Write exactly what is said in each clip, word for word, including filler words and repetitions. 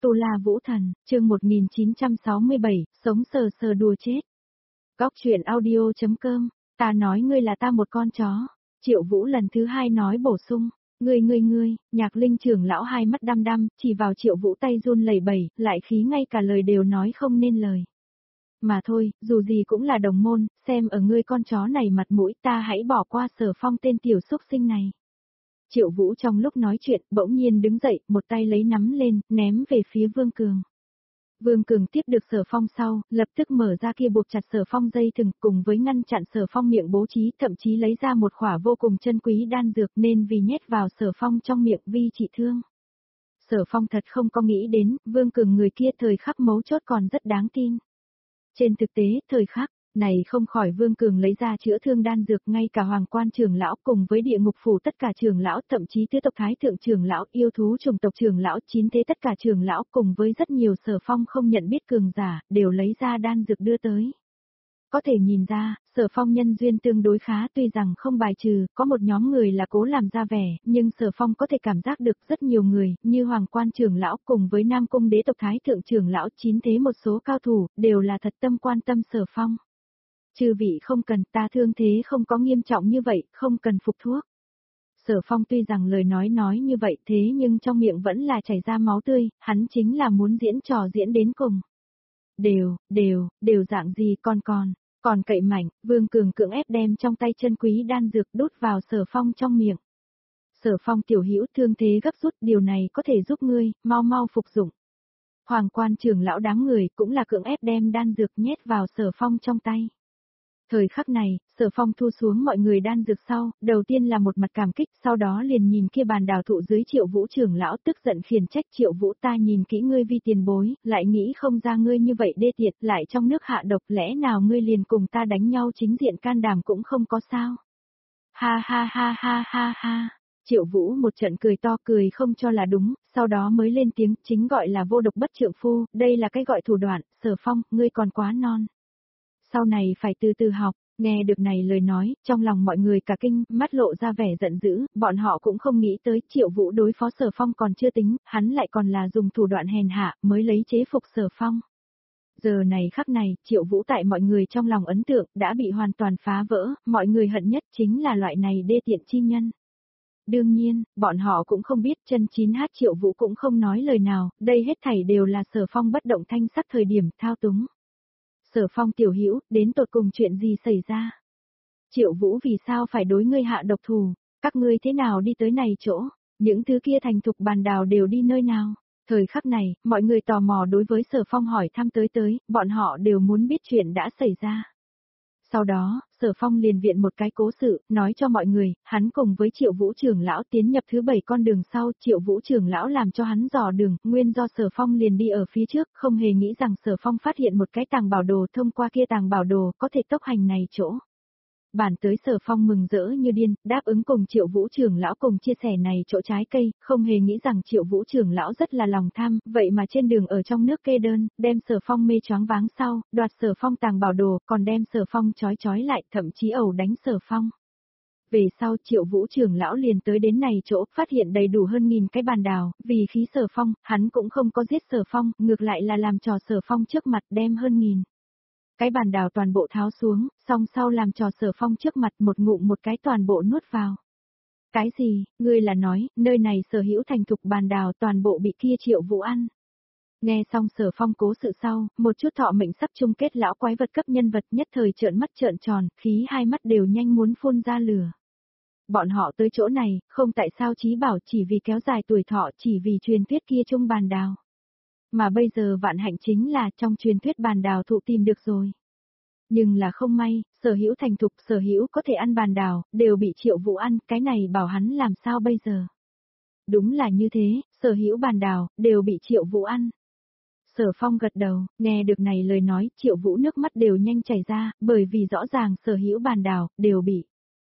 Tu La Vũ Thần, chương một nghìn chín trăm sáu mươi bảy, sống sờ sờ đùa chết. Góc truyện audio.com, ta nói ngươi là ta một con chó. Triệu Vũ lần thứ hai nói bổ sung, ngươi ngươi ngươi, Nhạc Linh trưởng lão hai mắt đăm đăm, chỉ vào Triệu Vũ tay run lẩy bẩy, lại khí ngay cả lời đều nói không nên lời. Mà thôi, dù gì cũng là đồng môn, xem ở ngươi con chó này mặt mũi, ta hãy bỏ qua Sở Phong tên tiểu xúc sinh này. Triệu Vũ trong lúc nói chuyện, bỗng nhiên đứng dậy, một tay lấy nắm lên, ném về phía Vương Cường. Vương Cường tiếp được Sở Phong sau, lập tức mở ra kia buộc chặt Sở Phong dây thừng, cùng với ngăn chặn Sở Phong miệng bố trí, thậm chí lấy ra một khỏa vô cùng chân quý đan dược nên vì nhét vào Sở Phong trong miệng vi trị thương. Sở Phong thật không có nghĩ đến, Vương Cường người kia thời khắc mấu chốt còn rất đáng tin. Trên thực tế, thời khắc này không khỏi Vương Cường lấy ra chữa thương đan dược, ngay cả Hoàng Quan trưởng lão cùng với Địa Ngục phủ tất cả trưởng lão, thậm chí tứ tộc Thái thượng trưởng lão, yêu thú chủng tộc trưởng lão, chín thế tất cả trưởng lão cùng với rất nhiều Sở Phong không nhận biết cường giả, đều lấy ra đan dược đưa tới. Có thể nhìn ra, Sở Phong nhân duyên tương đối khá, tuy rằng không bài trừ, có một nhóm người là cố làm ra vẻ, nhưng Sở Phong có thể cảm giác được rất nhiều người, như Hoàng Quan trưởng lão cùng với Nam Cung đế tộc Thái thượng trưởng lão, chín thế một số cao thủ, đều là thật tâm quan tâm Sở Phong. Chư vị không cần, ta thương thế không có nghiêm trọng như vậy, không cần phục thuốc. Sở Phong tuy rằng lời nói nói như vậy thế nhưng trong miệng vẫn là chảy ra máu tươi, hắn chính là muốn diễn trò diễn đến cùng. Đều, đều, đều dạng gì con còn, còn cậy mạnh, Vương Cường cưỡng ép đem trong tay chân quý đan dược đút vào Sở Phong trong miệng. Sở Phong tiểu hữu thương thế gấp rút, điều này có thể giúp ngươi, mau mau phục dụng. Hoàng Quan trưởng lão đáng người cũng là cưỡng ép đem đan dược nhét vào Sở Phong trong tay. Thời khắc này, Sở Phong thu xuống mọi người đan dược sau, đầu tiên là một mặt cảm kích, sau đó liền nhìn kia bàn đào thụ dưới Triệu Vũ trưởng lão, tức giận khiển trách Triệu Vũ, ta nhìn kỹ ngươi vi tiền bối, lại nghĩ không ra ngươi như vậy đê tiệt, lại trong nước hạ độc, lẽ nào ngươi liền cùng ta đánh nhau chính diện can đảm cũng không có sao. Ha ha ha ha ha ha. Triệu Vũ một trận cười to, cười không cho là đúng, sau đó mới lên tiếng, chính gọi là vô độc bất trượng phu, đây là cái gọi thủ đoạn, Sở Phong, ngươi còn quá non. Sau này phải từ từ học, nghe được này lời nói, trong lòng mọi người cả kinh, mắt lộ ra vẻ giận dữ, bọn họ cũng không nghĩ tới Triệu Vũ đối phó Sở Phong còn chưa tính, hắn lại còn là dùng thủ đoạn hèn hạ mới lấy chế phục Sở Phong. Giờ này khắc này, Triệu Vũ tại mọi người trong lòng ấn tượng đã bị hoàn toàn phá vỡ, mọi người hận nhất chính là loại này đê tiện chi nhân. Đương nhiên, bọn họ cũng không biết chân chín hát Triệu Vũ cũng không nói lời nào, đây hết thảy đều là Sở Phong bất động thanh sắc thời điểm thao túng. Sở Phong tiểu hữu, đến tột cùng chuyện gì xảy ra? Triệu Vũ vì sao phải đối ngươi hạ độc thủ? Các ngươi thế nào đi tới này chỗ? Những thứ kia thành thục bàn đào đều đi nơi nào? Thời khắc này, mọi người tò mò đối với Sở Phong hỏi thăm tới tới, bọn họ đều muốn biết chuyện đã xảy ra. Sau đó, Sở Phong liền viện một cái cố sự, nói cho mọi người, hắn cùng với Triệu Vũ trưởng lão tiến nhập thứ bảy con đường sau, Triệu Vũ trưởng lão làm cho hắn dò đường, nguyên do Sở Phong liền đi ở phía trước, không hề nghĩ rằng Sở Phong phát hiện một cái tàng bảo đồ, thông qua kia tàng bảo đồ có thể tốc hành này chỗ. Bản tới Sở Phong mừng rỡ như điên, đáp ứng cùng Triệu Vũ trưởng lão cùng chia sẻ này chỗ trái cây, không hề nghĩ rằng Triệu Vũ trưởng lão rất là lòng tham, vậy mà trên đường ở trong nước kê đơn, đem Sở Phong mê choáng váng sau, đoạt Sở Phong tàng bảo đồ, còn đem Sở Phong trói trói lại, thậm chí ẩu đánh Sở Phong. Về sau Triệu Vũ trưởng lão liền tới đến này chỗ, phát hiện đầy đủ hơn nghìn cái bàn đào, vì khí Sở Phong, hắn cũng không có giết Sở Phong, ngược lại là làm trò Sở Phong trước mặt đem hơn nghìn cái bàn đào toàn bộ tháo xuống, song sau làm trò Sở Phong trước mặt một ngụm một cái toàn bộ nuốt vào. Cái gì, ngươi là nói, nơi này sở hữu thành thục bàn đào toàn bộ bị kia Triệu Vũ ăn. Nghe xong Sở Phong cố sự sau, một chút thọ mệnh sắp chung kết lão quái vật cấp nhân vật nhất thời trợn mắt trợn tròn, khí hai mắt đều nhanh muốn phun ra lửa. Bọn họ tới chỗ này, không tại sao Chí Bảo chỉ vì kéo dài tuổi thọ, chỉ vì truyền thuyết kia chung bàn đào. Mà bây giờ vạn hạnh chính là trong truyền thuyết bàn đào thụ tìm được rồi. Nhưng là không may, sở hữu thành thục, sở hữu có thể ăn bàn đào, đều bị Triệu Vũ ăn, cái này bảo hắn làm sao bây giờ? Đúng là như thế, sở hữu bàn đào, đều bị Triệu Vũ ăn. Sở Phong gật đầu, nghe được này lời nói, Triệu Vũ nước mắt đều nhanh chảy ra, bởi vì rõ ràng sở hữu bàn đào, đều bị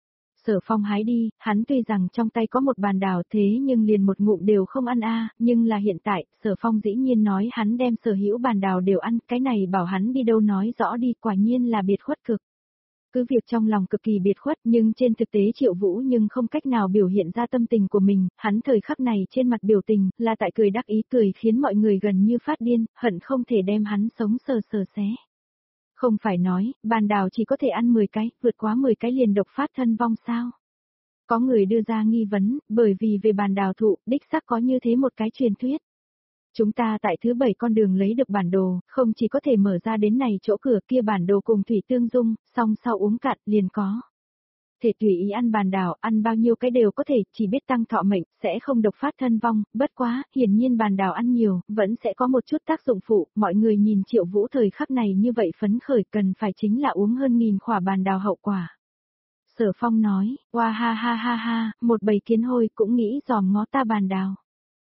Sở Phong hái đi, hắn tuy rằng trong tay có một bàn đào thế nhưng liền một ngụm đều không ăn a, nhưng là hiện tại, Sở Phong dĩ nhiên nói hắn đem sở hữu bàn đào đều ăn, cái này bảo hắn đi đâu nói rõ đi, quả nhiên là biệt khuất cực. Cứ việc trong lòng cực kỳ biệt khuất nhưng trên thực tế Triệu Vũ nhưng không cách nào biểu hiện ra tâm tình của mình, hắn thời khắc này trên mặt biểu tình là tại cười đắc ý, cười khiến mọi người gần như phát điên, hận không thể đem hắn sống sờ sờ xé. Không phải nói, bàn đào chỉ có thể ăn mười cái, vượt quá mười cái liền độc phát thân vong sao? Có người đưa ra nghi vấn, bởi vì về bàn đào thụ, đích xác có như thế một cái truyền thuyết. Chúng ta tại thứ bảy con đường lấy được bản đồ, không chỉ có thể mở ra đến này chỗ cửa kia bản đồ cùng thủy tương dung, song sau uống cạn liền có. Thể tùy ý ăn bàn đào, ăn bao nhiêu cái đều có thể, chỉ biết tăng thọ mệnh, sẽ không độc phát thân vong, bất quá, hiển nhiên bàn đào ăn nhiều, vẫn sẽ có một chút tác dụng phụ, mọi người nhìn Triệu Vũ thời khắc này như vậy phấn khởi cần phải chính là uống hơn nghìn khỏa bàn đào hậu quả. Sở Phong nói, oa ha ha ha ha, một bầy kiến hôi cũng nghĩ dòm ngó ta bàn đào.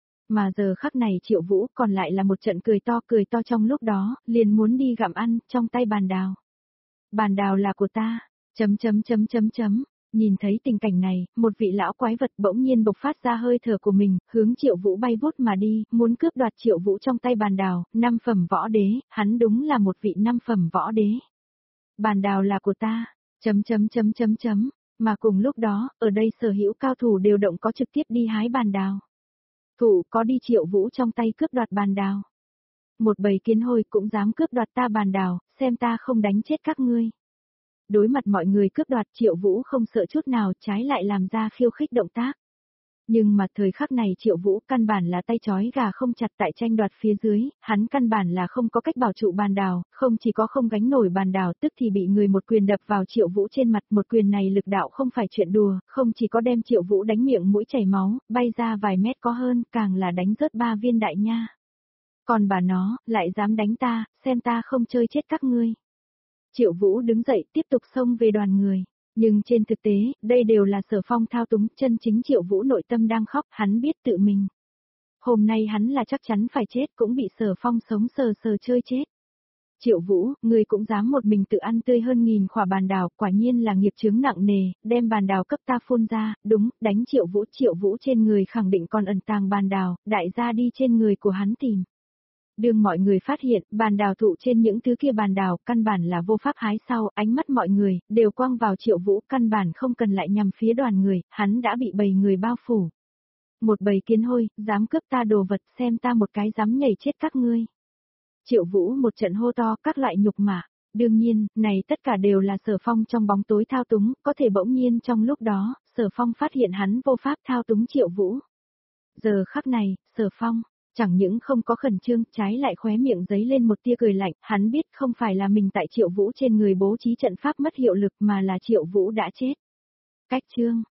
Mà giờ khắc này Triệu Vũ còn lại là một trận cười to cười to trong lúc đó, liền muốn đi gặm ăn, trong tay bàn đào. Bàn đào là của ta, chấm chấm chấm chấm chấm, nhìn thấy tình cảnh này, một vị lão quái vật bỗng nhiên bộc phát ra hơi thở của mình, hướng Triệu Vũ bay vút mà đi, muốn cướp đoạt Triệu Vũ trong tay bàn đào, năm phẩm võ đế, hắn đúng là một vị năm phẩm võ đế. Bàn đào là của ta, chấm chấm chấm chấm chấm, mà cùng lúc đó, ở đây sở hữu cao thủ đều động có trực tiếp đi hái bàn đào. Thủ có đi Triệu Vũ trong tay cướp đoạt bàn đào. Một bầy kiến hôi cũng dám cướp đoạt ta bàn đào, xem ta không đánh chết các ngươi. Đối mặt mọi người cướp đoạt Triệu Vũ không sợ chút nào, trái lại làm ra khiêu khích động tác. Nhưng mà thời khắc này Triệu Vũ căn bản là tay chói gà không chặt tại tranh đoạt phía dưới, hắn căn bản là không có cách bảo trụ bàn đào, không chỉ có không gánh nổi bàn đào tức thì bị người một quyền đập vào Triệu Vũ trên mặt, một quyền này lực đạo không phải chuyện đùa, không chỉ có đem Triệu Vũ đánh miệng mũi chảy máu, bay ra vài mét có hơn, càng là đánh rớt ba viên đại nha. Còn bà nó, lại dám đánh ta, xem ta không chơi chết các ngươi. Triệu Vũ đứng dậy tiếp tục xông về đoàn người. Nhưng trên thực tế, đây đều là Sở Phong thao túng, chân chính Triệu Vũ nội tâm đang khóc, hắn biết tự mình. Hôm nay hắn là chắc chắn phải chết cũng bị Sở Phong sống sờ sờ chơi chết. Triệu Vũ, ngươi cũng dám một mình tự ăn tươi hơn nghìn khỏa bàn đào, quả nhiên là nghiệp chướng nặng nề, đem bàn đào cấp ta phun ra, đúng, đánh Triệu Vũ, Triệu Vũ trên người khẳng định còn ẩn tàng bàn đào, đại gia đi trên người của hắn tìm. Đương mọi người phát hiện, bàn đào thụ trên những thứ kia bàn đào, căn bản là vô pháp hái sau, ánh mắt mọi người, đều quang vào Triệu Vũ, căn bản không cần lại nhằm phía đoàn người, hắn đã bị bầy người bao phủ. Một bầy kiến hôi, dám cướp ta đồ vật, xem ta một cái dám nhảy chết các ngươi. Triệu Vũ một trận hô to, các loại nhục mạ. Đương nhiên, này tất cả đều là Sở Phong trong bóng tối thao túng, có thể bỗng nhiên trong lúc đó, Sở Phong phát hiện hắn vô pháp thao túng Triệu Vũ. Giờ khắc này, Sở Phong chẳng những không có khẩn trương, trái lại khóe miệng giấy lên một tia cười lạnh, hắn biết không phải là mình tại Triệu Vũ trên người bố trí trận pháp mất hiệu lực mà là Triệu Vũ đã chết. Cách chương